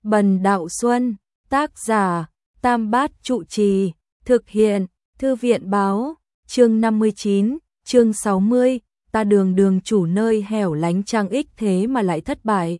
Bần Đạo Xuân, tác giả, Tam Bát Trụ Trì, thực hiện, Thư viện báo, chương 59, chương 60, ta đường đường chủ nơi hẻo lánh trang ích thế mà lại thất bại.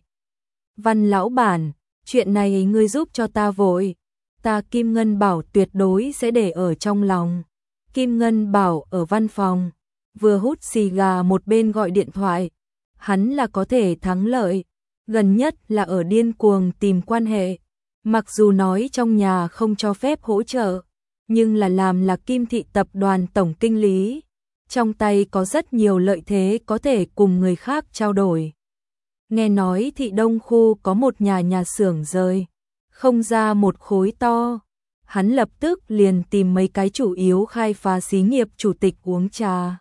Văn lão bản, chuyện này ngươi giúp cho ta vội, ta Kim Ngân Bảo tuyệt đối sẽ để ở trong lòng. Kim Ngân Bảo ở văn phòng, vừa hút xì gà một bên gọi điện thoại, hắn là có thể thắng lợi, gần nhất là ở điên cuồng tìm quan hệ, mặc dù nói trong nhà không cho phép hỗ trợ, nhưng là làm là Kim thị tập đoàn tổng kinh lý, trong tay có rất nhiều lợi thế có thể cùng người khác trao đổi. Nghe nói thị Đông khu có một nhà xưởng rời không ra một khối to, hắn lập tức liền tìm mấy cái chủ yếu khai phá xí nghiệp chủ tịch uống trà.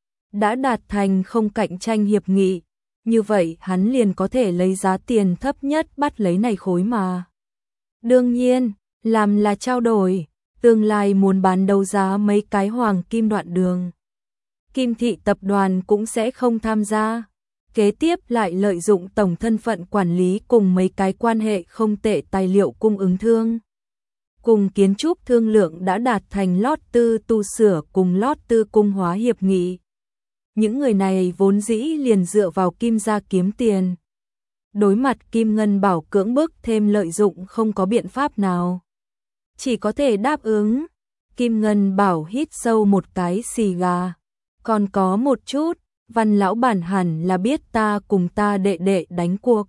Đã đạt thành không cạnh tranh hiệp nghị, như vậy hắn liền có thể lấy giá tiền thấp nhất bắt lấy này khối mà. Đương nhiên, làm là trao đổi, tương lai muốn bán đấu giá mấy cái hoàng kim đoạn đường. Kim thị tập đoàn cũng sẽ không tham gia. Kế tiếp lại lợi dụng tổng thân phận quản lý cùng mấy cái quan hệ không tệ tài liệu cung ứng thương. Cùng kiến trúc thương lượng đã đạt thành lót tư tu sửa cùng lót tư cung hóa hiệp nghị. Những người này vốn dĩ liền dựa vào Kim gia kiếm tiền. Đối mặt Kim Ngân Bảo cưỡng bức thêm lợi dụng không có biện pháp nào. Chỉ có thể đáp ứng. Kim Ngân Bảo hít sâu một cái xì gà. Còn có một chút, Văn lão bản hẳn là biết ta cùng ta đệ đệ đánh cuộc.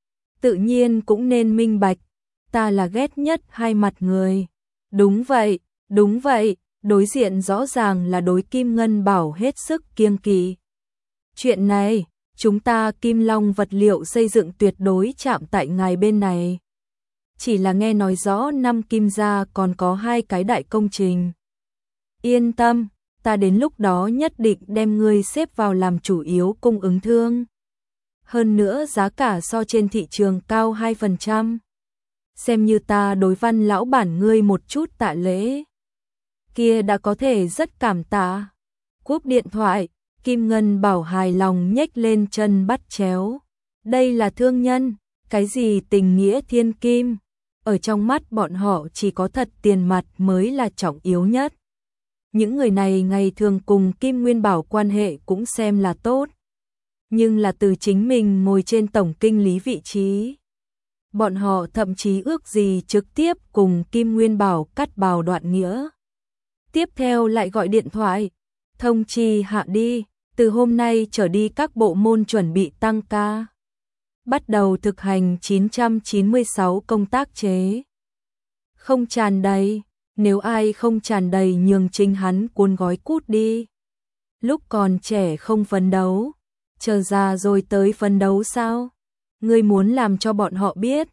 Tự nhiên cũng nên minh bạch, ta là ghét nhất hai mặt người. Đúng vậy, đối diện rõ ràng là đối Kim Ngân Bảo hết sức kiêng kỵ. Chuyện này, chúng ta Kim Long vật liệu xây dựng tuyệt đối chạm tại ngài bên này. Chỉ là nghe nói rõ năm Kim gia còn có hai cái đại công trình. Yên tâm, ta đến lúc đó nhất định đem ngươi xếp vào làm chủ yếu cung ứng thương. Hơn nữa giá cả so trên thị trường cao 2%. Xem như ta đối Văn lão bản ngươi một chút tạ lễ. Kia đã có thể rất cảm tạ. Cúp điện thoại, Kim Ngân Bảo hài lòng nhếch lên chân bắt chéo. Đây là thương nhân, cái gì tình nghĩa thiên kim. Ở trong mắt bọn họ chỉ có thật tiền mặt mới là trọng yếu nhất. Những người này ngày thường cùng Kim Nguyên Bảo quan hệ cũng xem là tốt. Nhưng là từ chính mình ngồi trên tổng kinh lý vị trí. Bọn họ thậm chí ước gì trực tiếp cùng Kim Nguyên Bảo cắt bào đoạn nghĩa. Tiếp theo lại gọi điện thoại, thông chi hạ đi, từ hôm nay trở đi các bộ môn chuẩn bị tăng ca. Bắt đầu thực hành 996 công tác chế. Không tràn đầy. Nếu ai không tràn đầy nhường chính hắn cuốn gói cút đi. Lúc còn trẻ không phấn đấu, chờ già rồi tới phấn đấu sao? Ngươi muốn làm cho bọn họ biết,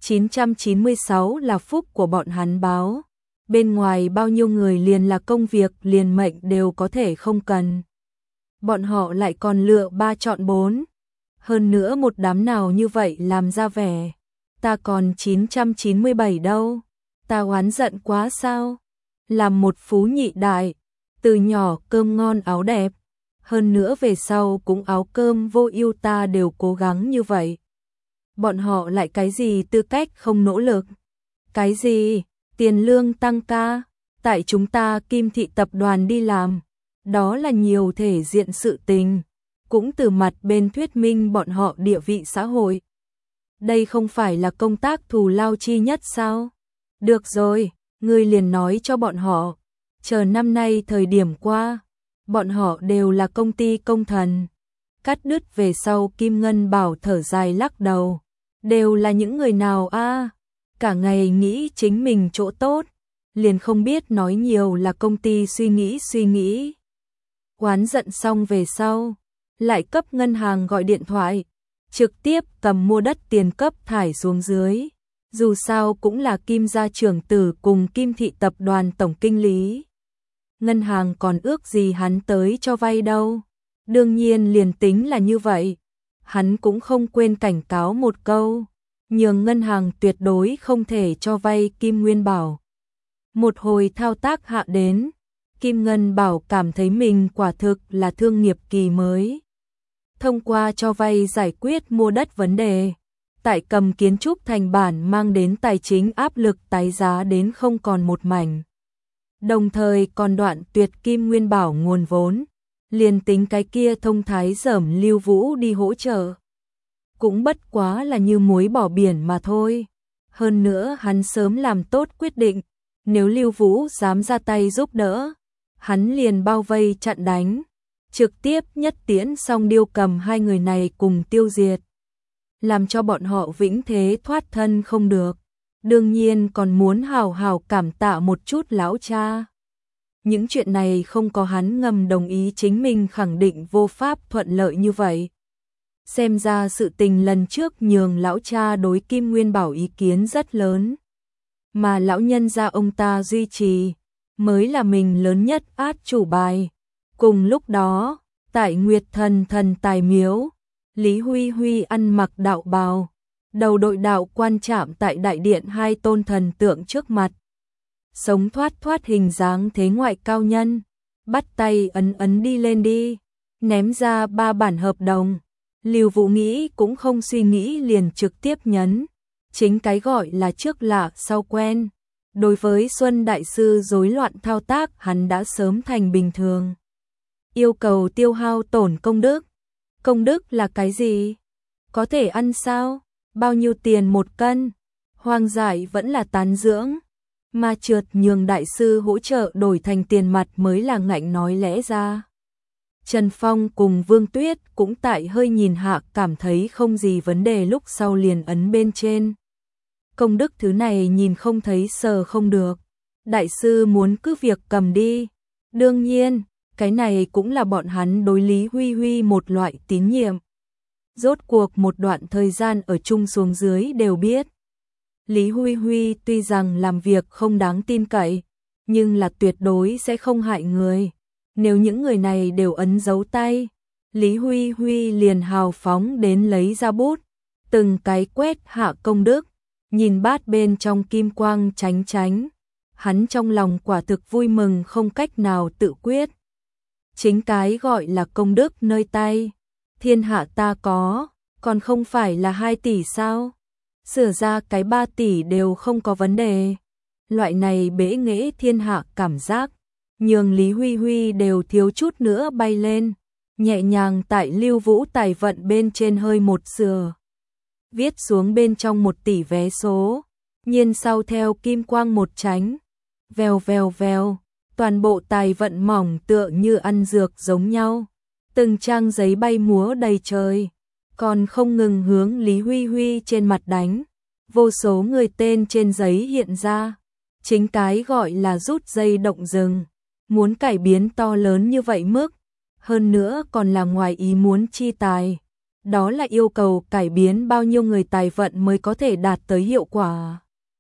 996 là phúc của bọn hắn báo. Bên ngoài bao nhiêu người liền là công việc liền mệnh đều có thể không cần. Bọn họ lại còn lựa 3 chọn 4. Hơn nữa một đám nào như vậy làm ra vẻ. Ta còn 997 đâu. Ta oán giận quá sao? Làm một phú nhị đại, từ nhỏ cơm ngon áo đẹp, hơn nữa về sau cũng áo cơm vô ưu ta đều cố gắng như vậy. Bọn họ lại cái gì tư cách không nỗ lực? Cái gì? Tiền lương tăng ca, tại chúng ta Kim thị tập đoàn đi làm, đó là nhiều thể diện sự tình, cũng từ mặt bên thuyết minh bọn họ địa vị xã hội. Đây không phải là công tác thù lao chi nhất sao? Được rồi, ngươi liền nói cho bọn họ, chờ năm nay thời điểm qua, bọn họ đều là công ty công thần. Cắt đứt về sau Kim Ngân Bảo thở dài lắc đầu, đều là những người nào a? Cả ngày nghĩ chính mình chỗ tốt, liền không biết nói nhiều là công ty suy nghĩ. Oán giận xong về sau, lại cấp ngân hàng gọi điện thoại, trực tiếp cầm mua đất tiền cấp thải xuống dưới. Dù sao cũng là Kim gia trưởng tử cùng Kim thị tập đoàn tổng kinh lý. Ngân hàng còn ước gì hắn tới cho vay đâu. Đương nhiên liền tính là như vậy. Hắn cũng không quên cảnh cáo một câu. Nhường ngân hàng tuyệt đối không thể cho vay Kim Nguyên Bảo. Một hồi thao tác hạ đến. Kim Ngân Bảo cảm thấy mình quả thực là thương nghiệp kỳ mới. Thông qua cho vay giải quyết mua đất vấn đề. tại cầm kiến trúc thành bản mang đến tài chính áp lực tái giá đến không còn một mảnh. Đồng thời còn đoạn tuyệt Kim Nguyên Bảo nguồn vốn, liền tính cái kia thông thái dởm Lưu Vũ đi hỗ trợ. Cũng bất quá là như muối bỏ biển mà thôi. Hơn nữa hắn sớm làm tốt quyết định, nếu Lưu Vũ dám ra tay giúp đỡ, hắn liền bao vây chặn đánh, trực tiếp nhất tiễn xong Điêu Cầm hai người này cùng tiêu diệt, làm cho bọn họ vĩnh thế thoát thân không được. Đương nhiên còn muốn hào hào cảm tạ một chút lão cha. Những chuyện này không có hắn ngầm đồng ý chính mình khẳng định vô pháp thuận lợi như vậy. Xem ra sự tình lần trước nhường lão cha đối Kim Nguyên Bảo ý kiến rất lớn, mà lão nhân gia ông ta duy trì, mới là mình lớn nhất át chủ bài. Cùng lúc đó, tại Nguyệt Thần Thần Tài Miếu, Lý Huy Huy ăn mặc đạo bào, đầu đội đạo quan chạm tại đại điện hai tôn thần tượng trước mặt. Sống thoát thoát hình dáng thế ngoại cao nhân, bắt tay ấn ấn đi lên đi, ném ra 3 bản hợp đồng. Lưu Vũ nghĩ cũng không suy nghĩ liền trực tiếp nhấn, chính cái gọi là trước lạ sau quen. Đối với Xuân Đại Sư rối loạn thao tác hắn đã sớm thành bình thường. Yêu cầu tiêu hao tổn công đức. Công đức là cái gì? Có thể ăn sao? Bao nhiêu tiền một cân? Hoang dại vẫn là tán dưỡng. Mà trượt nhường đại sư hỗ trợ đổi thành tiền mặt mới là ngạnh nói lẽ ra. Trần Phong cùng Vương Tuyết cũng tại hơi nhìn hạ cảm thấy không gì vấn đề lúc sau liền ấn bên trên. Công đức thứ này nhìn không thấy sờ không được. Đại sư muốn cứ việc cầm đi. Đương nhiên, cái này cũng là bọn hắn đối Lý Huy Huy một loại tín nhiệm. Rốt cuộc một đoạn thời gian ở chung xuống dưới đều biết. Lý Huy Huy tuy rằng làm việc không đáng tin cậy, nhưng là tuyệt đối sẽ không hại người. Nếu những người này đều ấn dấu tay, Lý Huy Huy liền hào phóng đến lấy ra bút, từng cái quét hạ công đức, nhìn bát bên trong kim quang chánh chánh. Hắn trong lòng quả thực vui mừng không cách nào tự quyết. Chính cái gọi là công đức nơi tay, thiên hạ ta có, còn không phải là 2 tỷ sao? Sửa ra cái 3 tỷ đều không có vấn đề. Loại này bẽ nghễ thiên hạ cảm giác, nhường Lý Huy Huy đều thiếu chút nữa bay lên, nhẹ nhàng tại Lưu Vũ tài vận bên trên hơi một sửa. Viết xuống bên trong 1 tỷ vé số, nhiên sau theo kim quang một tránh, vèo vèo vèo, toàn bộ tài vận mỏng tựa như ăn dược giống nhau. Từng trang giấy bay múa đầy trời, còn không ngừng hướng Lý Huy Huy trên mặt đánh. Vô số người tên trên giấy hiện ra, chính cái gọi là rút dây động rừng. Muốn cải biến to lớn như vậy mức, hơn nữa còn là ngoài ý muốn chi tài. Đó là yêu cầu cải biến bao nhiêu người tài vận mới có thể đạt tới hiệu quả.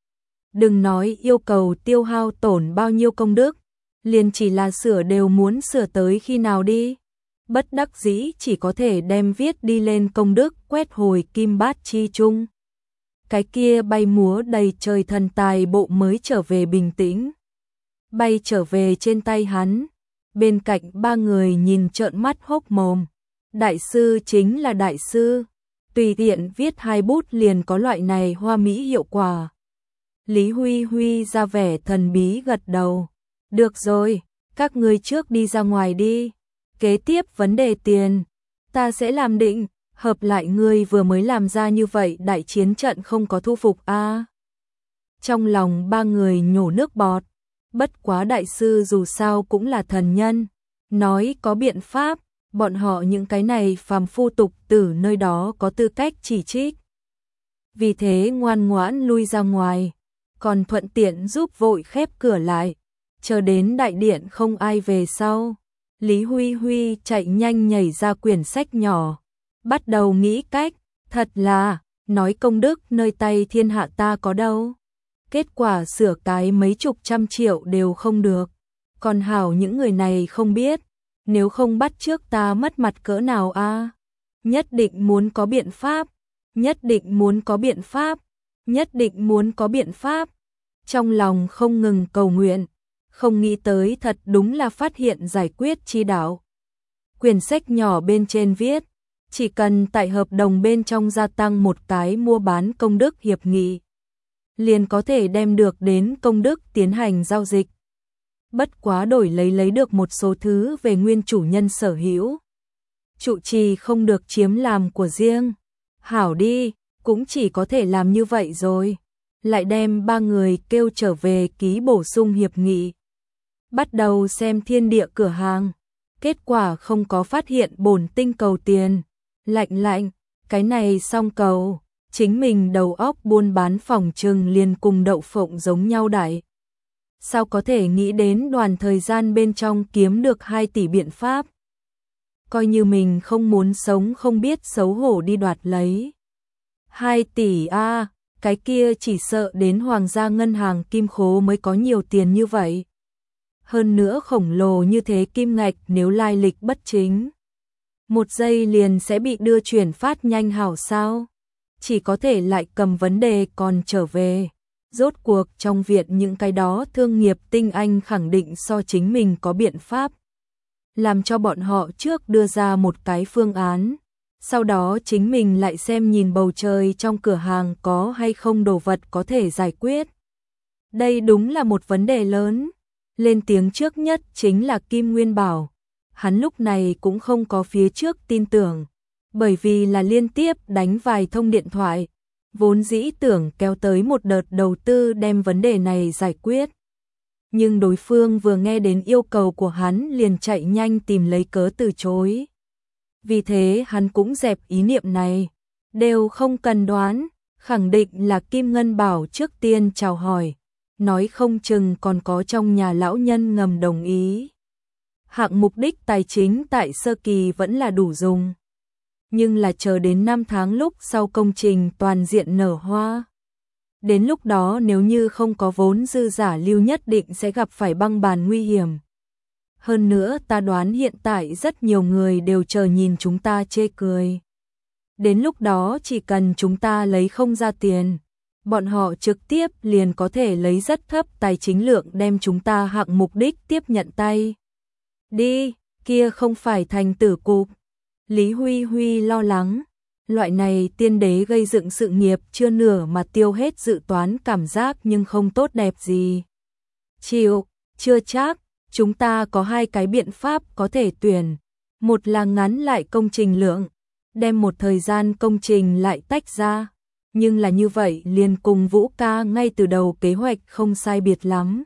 Đừng nói yêu cầu tiêu hao tổn bao nhiêu công đức, liền chỉ là sửa đều muốn sửa tới khi nào đi. Bất đắc dĩ chỉ có thể đem viết đi lên công đức quét hồi kim bát chi chung. Cái kia bay múa đầy trời thần tài bộ mới trở về bình tĩnh. Bay trở về trên tay hắn, bên cạnh 3 người nhìn trợn mắt hốc mồm. Đại sư chính là đại sư, tùy tiện viết 2 bút liền có loại này hoa mỹ hiệu quả. Lý Huy Huy ra vẻ thần bí gật đầu. Được rồi, các ngươi trước đi ra ngoài đi. Kế tiếp vấn đề tiền, ta sẽ làm định, hợp lại ngươi vừa mới làm ra như vậy đại chiến trận không có thu phục a. Trong lòng 3 người nhổ nước bọt, bất quá đại sư dù sao cũng là thần nhân, nói có biện pháp, bọn họ những cái này phàm phu tục tử nơi đó có tư cách chỉ trích. Vì thế ngoan ngoãn lui ra ngoài, còn thuận tiện giúp vội khép cửa lại, chờ đến đại điện không ai về sau. Lý Huy Huy chạy nhanh nhảy ra quyển sách nhỏ, bắt đầu nghĩ cách, thật là, nói công đức nơi tay thiên hạ ta có đâu. Kết quả sửa cái mấy chục trăm triệu đều không được. Còn hảo những người này không biết, nếu không bắt trước ta mất mặt cỡ nào a. Nhất định muốn có biện pháp, nhất định muốn có biện pháp, nhất định muốn có biện pháp. Trong lòng không ngừng cầu nguyện, không nghĩ tới thật đúng là phát hiện giải quyết chi đạo. Quyển sách nhỏ bên trên viết, Chỉ cần tại hợp đồng bên trong gia tăng một cái mua bán công đức hiệp nghị, liền có thể đem được đến công đức tiến hành giao dịch. Bất quá đổi lấy được một số thứ về nguyên chủ nhân sở hữu. Trụ trì không được chiếm làm của riêng. Hảo đi, cũng chỉ có thể làm như vậy rồi. Lại đem 3 người kêu trở về ký bổ sung hiệp nghị. Bắt đầu xem thiên địa cửa hàng. Kết quả không có phát hiện bổn tinh cầu tiền. Lạnh, cái này xong cầu. Chính mình đầu óc buôn bán phòng trừng liền cùng đậu phộng giống nhau đại. Sao có thể nghĩ đến đoàn thời gian bên trong kiếm được 2 tỷ biện pháp. Coi như mình không muốn sống không biết xấu hổ đi đoạt lấy. 2 tỷ a, cái kia chỉ sợ đến hoàng gia ngân hàng kim khố mới có nhiều tiền như vậy. Hơn nữa khổng lồ như thế kim ngạch nếu lai lịch bất chính. 1 giây liền sẽ bị đưa chuyển phát nhanh hảo sao. Chỉ có thể lại cầm vấn đề còn trở về. Rốt cuộc trong viện những cái đó thương nghiệp tinh anh khẳng định so chính mình có biện pháp. Làm cho bọn họ trước đưa ra một cái phương án. Sau đó chính mình lại xem nhìn bầu trời trong cửa hàng có hay không đồ vật có thể giải quyết. Đây đúng là một vấn đề lớn. Lên tiếng trước nhất chính là Kim Nguyên Bảo. Hắn lúc này cũng không có phía trước tin tưởng. Bởi vì là liên tiếp đánh vài thông điện thoại. Vốn dĩ tưởng kéo tới một đợt đầu tư đem vấn đề này giải quyết. Nhưng đối phương vừa nghe đến yêu cầu của hắn liền chạy nhanh tìm lấy cớ từ chối. Vì thế hắn cũng dẹp ý niệm này. Đều không cần đoán, khẳng định là Kim Ngân Bảo trước tiên chào hỏi. Nói không chừng còn có trong nhà lão nhân ngầm đồng ý. Hạng mục đích tài chính tại sơ kỳ vẫn là đủ dùng. Nhưng là chờ đến 5 tháng lúc sau công trình toàn diện nở hoa. Đến lúc đó nếu như không có vốn dư giả lưu nhất định sẽ gặp phải băng bàn nguy hiểm. Hơn nữa ta đoán hiện tại rất nhiều người đều chờ nhìn chúng ta chê cười. Đến lúc đó chỉ cần chúng ta lấy không ra tiền, bọn họ trực tiếp liền có thể lấy rất thấp tài chính lượng đem chúng ta hạng mục đích tiếp nhận tay. Đi, kia không phải thành tử cục. Lý Huy Huy lo lắng. Loại này tiên đế gây dựng sự nghiệp chưa nửa mà tiêu hết dự toán cảm giác nhưng không tốt đẹp gì. Chịu, chưa chắc, chúng ta có 2 cái biện pháp có thể tuyển. Một là ngắn lại công trình lượng, đem một thời gian công trình lại tách ra. Nhưng là như vậy liền cùng Vũ ca ngay từ đầu kế hoạch không sai biệt lắm.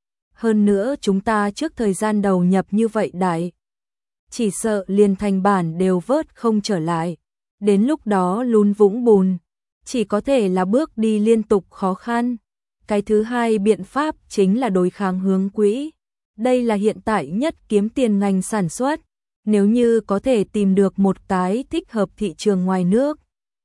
Hơn nữa chúng ta trước thời gian đầu nhập như vậy đại. Chỉ sợ liền thành bản đều vớt không trở lại. Đến lúc đó lún vũng bùn, chỉ có thể là bước đi liên tục khó khăn. Cái thứ hai biện pháp chính là đối kháng hướng quỹ. Đây là hiện tại nhất kiếm tiền ngành sản xuất. Nếu như có thể tìm được một cái thích hợp thị trường ngoài nước,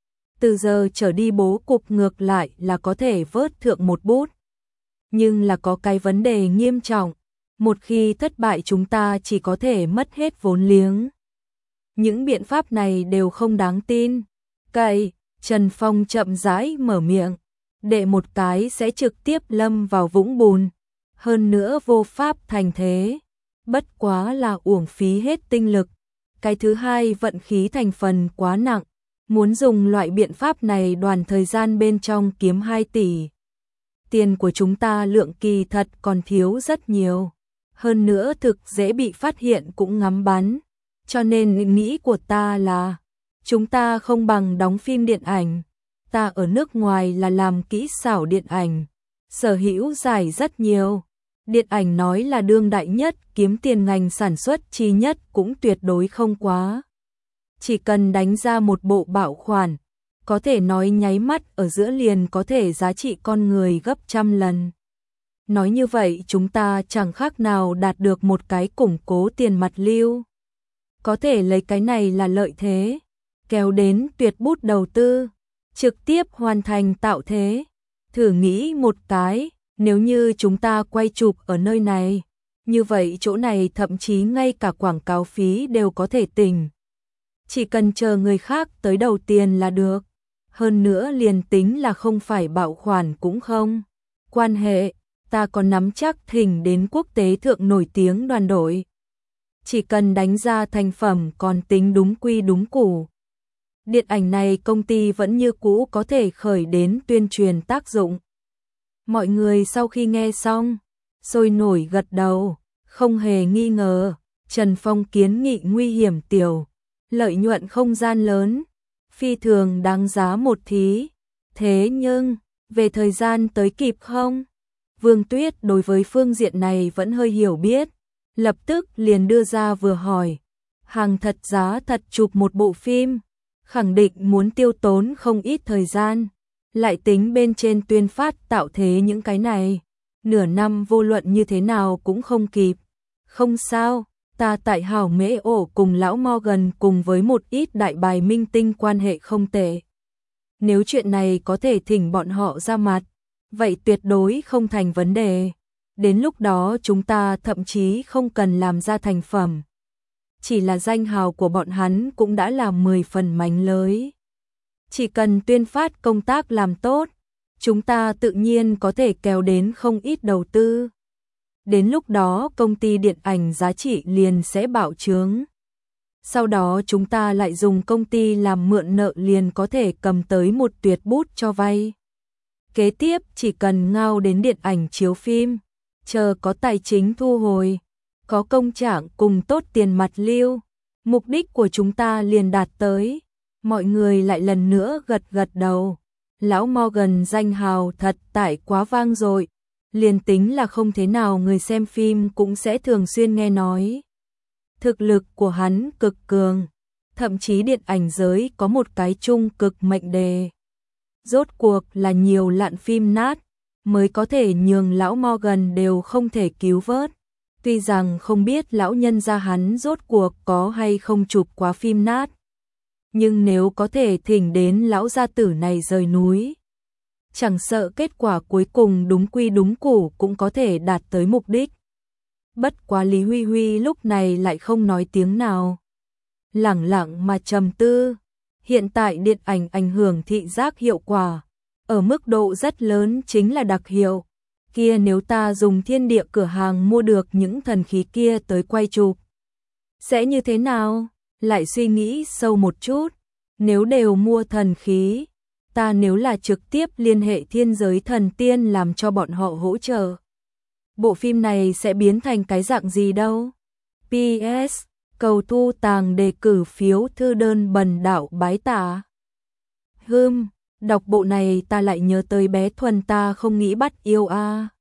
từ giờ trở đi bố cục ngược lại là có thể vớt thượng một bút. Nhưng là có cái vấn đề nghiêm trọng. Một khi thất bại chúng ta chỉ có thể mất hết vốn liếng. Những biện pháp này đều không đáng tin. Cậy, Trần Phong chậm rãi mở miệng. Đệ một cái sẽ trực tiếp lâm vào vũng bùn. Hơn nữa vô pháp thành thế. Bất quá là uổng phí hết tinh lực. Cái thứ hai vận khí thành phần quá nặng. Muốn dùng loại biện pháp này đoàn thời gian bên trong kiếm 2 tỷ. Tiền của chúng ta lượng kỳ thật còn thiếu rất nhiều. Hơn nữa thực dễ bị phát hiện cũng ngắm bắn. Cho nên nghĩ của ta là chúng ta không bằng đóng phim điện ảnh. Ta ở nước ngoài là làm kỹ xảo điện ảnh. Sở hữu giải rất nhiều. Điện ảnh nói là đương đại nhất, kiếm tiền ngành sản xuất chi nhất cũng tuyệt đối không quá. Chỉ cần đánh ra một bộ bảo khoản, có thể nói nháy mắt ở giữa liền có thể giá trị con người gấp trăm lần. Nói như vậy chúng ta chẳng khác nào đạt được một cái củng cố tiền mặt lưu. Có thể lấy cái này là lợi thế, kéo đến tuyệt bút đầu tư, trực tiếp hoàn thành tạo thế. Thử nghĩ một cái, nếu như chúng ta quay chụp ở nơi này, như vậy chỗ này thậm chí ngay cả quảng cáo phí đều có thể tỉnh. Chỉ cần chờ người khác tới đầu tiền là được. Hơn nữa liền tính là không phải bảo khoản cũng không quan hệ, ta còn nắm chắc thỉnh đến quốc tế thượng nổi tiếng đoàn đội. Chỉ cần đánh ra thành phẩm còn tính đúng quy đúng củ, Điện ảnh này công ty vẫn như cũ có thể khởi đến tuyên truyền tác dụng. Mọi người sau khi nghe xong, sôi nổi gật đầu, không hề nghi ngờ, Trần Phong kiến nghị nguy hiểm tiểu, lợi nhuận không gian lớn, phi thường đáng giá một thí. Thế nhưng, về thời gian tới kịp không? Vương Tuyết đối với phương diện này vẫn hơi hiểu biết, lập tức liền đưa ra vừa hỏi. Hàng thật giá thật chụp một bộ phim, khẳng định muốn tiêu tốn không ít thời gian, lại tính bên trên tuyên phát tạo thế những cái này, nửa năm vô luận như thế nào cũng không kịp. Không sao, ta tại Hảo Mễ Ổ cùng lão Morgan cùng với một ít đại bài minh tinh quan hệ không tệ. Nếu chuyện này có thể thỉnh bọn họ ra mặt, vậy tuyệt đối không thành vấn đề. Đến lúc đó chúng ta thậm chí không cần làm ra thành phẩm. Chỉ là danh hào của bọn hắn cũng đã là 10 phần mánh lới. Chỉ cần tuyên phát công tác làm tốt, chúng ta tự nhiên có thể kéo đến không ít đầu tư. Đến lúc đó công ty điện ảnh giá trị liền sẽ bạo trướng. Sau đó chúng ta lại dùng công ty làm mượn nợ liền có thể cầm tới một tuyệt bút cho vay. Kế tiếp chỉ cần ngao đến điện ảnh chiếu phim, chờ có tài chính thu hồi, có công trạng cùng tốt tiền mặt lưu, mục đích của chúng ta liền đạt tới. Mọi người lại lần nữa gật gật đầu. Lão Morgan danh hào thật tại quá vang dội, liền tính là không thế nào người xem phim cũng sẽ thường xuyên nghe nói. Thực lực của hắn cực cường, thậm chí điện ảnh giới có một cái chung cực mệnh đề. Rốt cuộc là nhiều lạn phim nát, mới có thể nhường lão Morgan đều không thể cứu vớt. Tuy rằng không biết lão nhân gia hắn rốt cuộc có hay không chụp quá phim nát. Nhưng nếu có thể thỉnh đến lão gia tử này rời núi, chẳng sợ kết quả cuối cùng đúng quy đúng củ cũng có thể đạt tới mục đích. Bất quá Lý Huy Huy lúc này lại không nói tiếng nào. Lẳng lặng mà trầm tư. Hiện tại điện ảnh ảnh hưởng thị giác hiệu quả, ở mức độ rất lớn chính là đặc hiệu. Kia nếu ta dùng thiên địa cửa hàng mua được những thần khí kia tới quay chụp, sẽ như thế nào? Lại suy nghĩ sâu một chút, nếu đều mua thần khí, ta nếu là trực tiếp liên hệ thiên giới thần tiên làm cho bọn họ hỗ trợ, bộ phim này sẽ biến thành cái dạng gì đâu? PS, cầu thu tàng đề cử phiếu thư đơn bần đạo bái tạ. Đọc bộ này ta lại nhớ tới bé Thuần ta không nghĩ bắt yêu a.